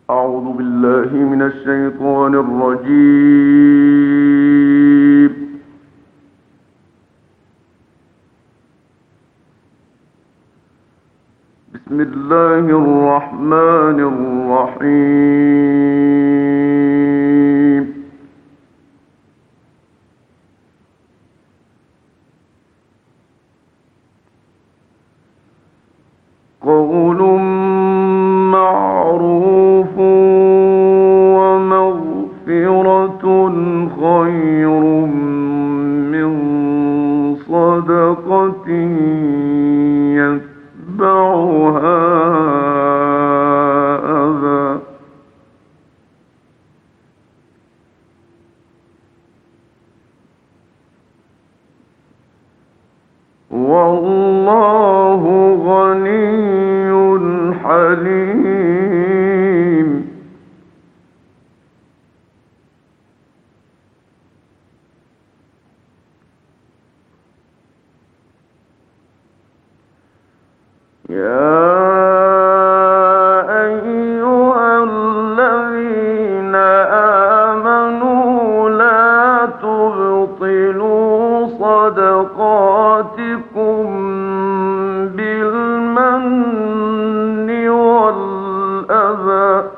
أعوذ بالله من الشيطان الرجيم. بسم الله الرحمن الرحيم. قول معروف ومغفرة خير من صدقة يتبعها أذى. والله غني حليم. يا أيها الذين آمنوا لا تبطلوا صدقاتكم بالمن والأذى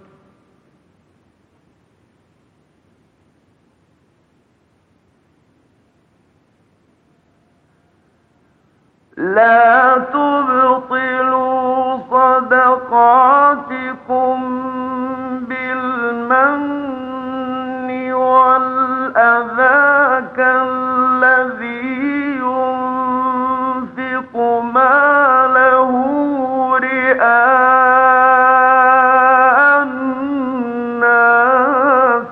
لا تبطلوا صدقاتكم بالمن والأذى كالذي ينفق ماله رئاء الناس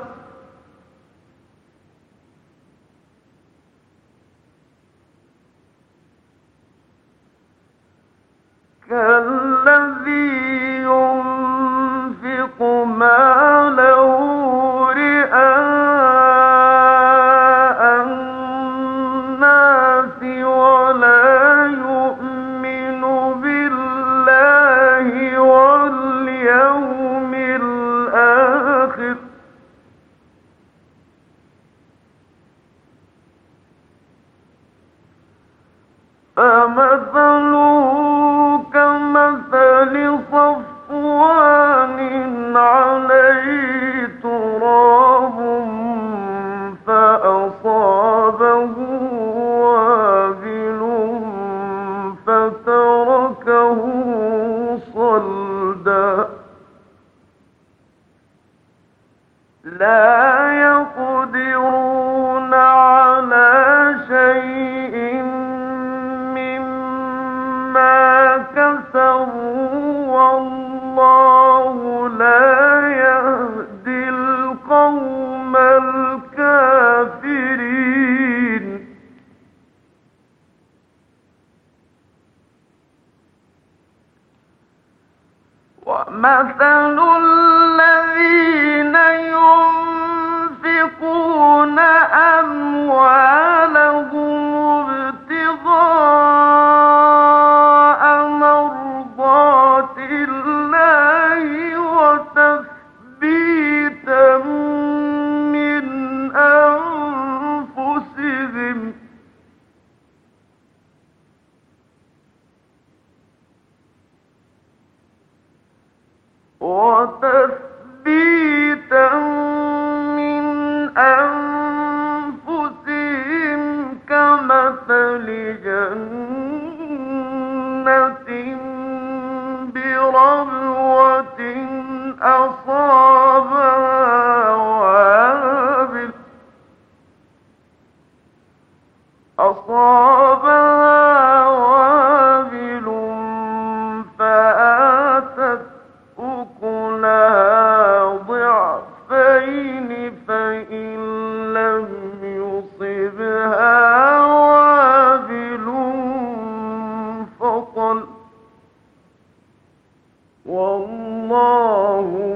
ولا يؤمن بالله واليوم الآخر فمثله كمثل صفوان عليه تراب فأصابه وابل فتركه صلدا لا يقدرون على شيء مما كسبوا والله لا يهدي القوم الكافرين. ومثل الذين ينفقون أموالهم ابتغاء مرضات الله وتثبيتا من أنفسهم كمثل جنة بربوة أصابها وابل فآتت أكلها ضعفين فإن لم يصبها وابل فطل والله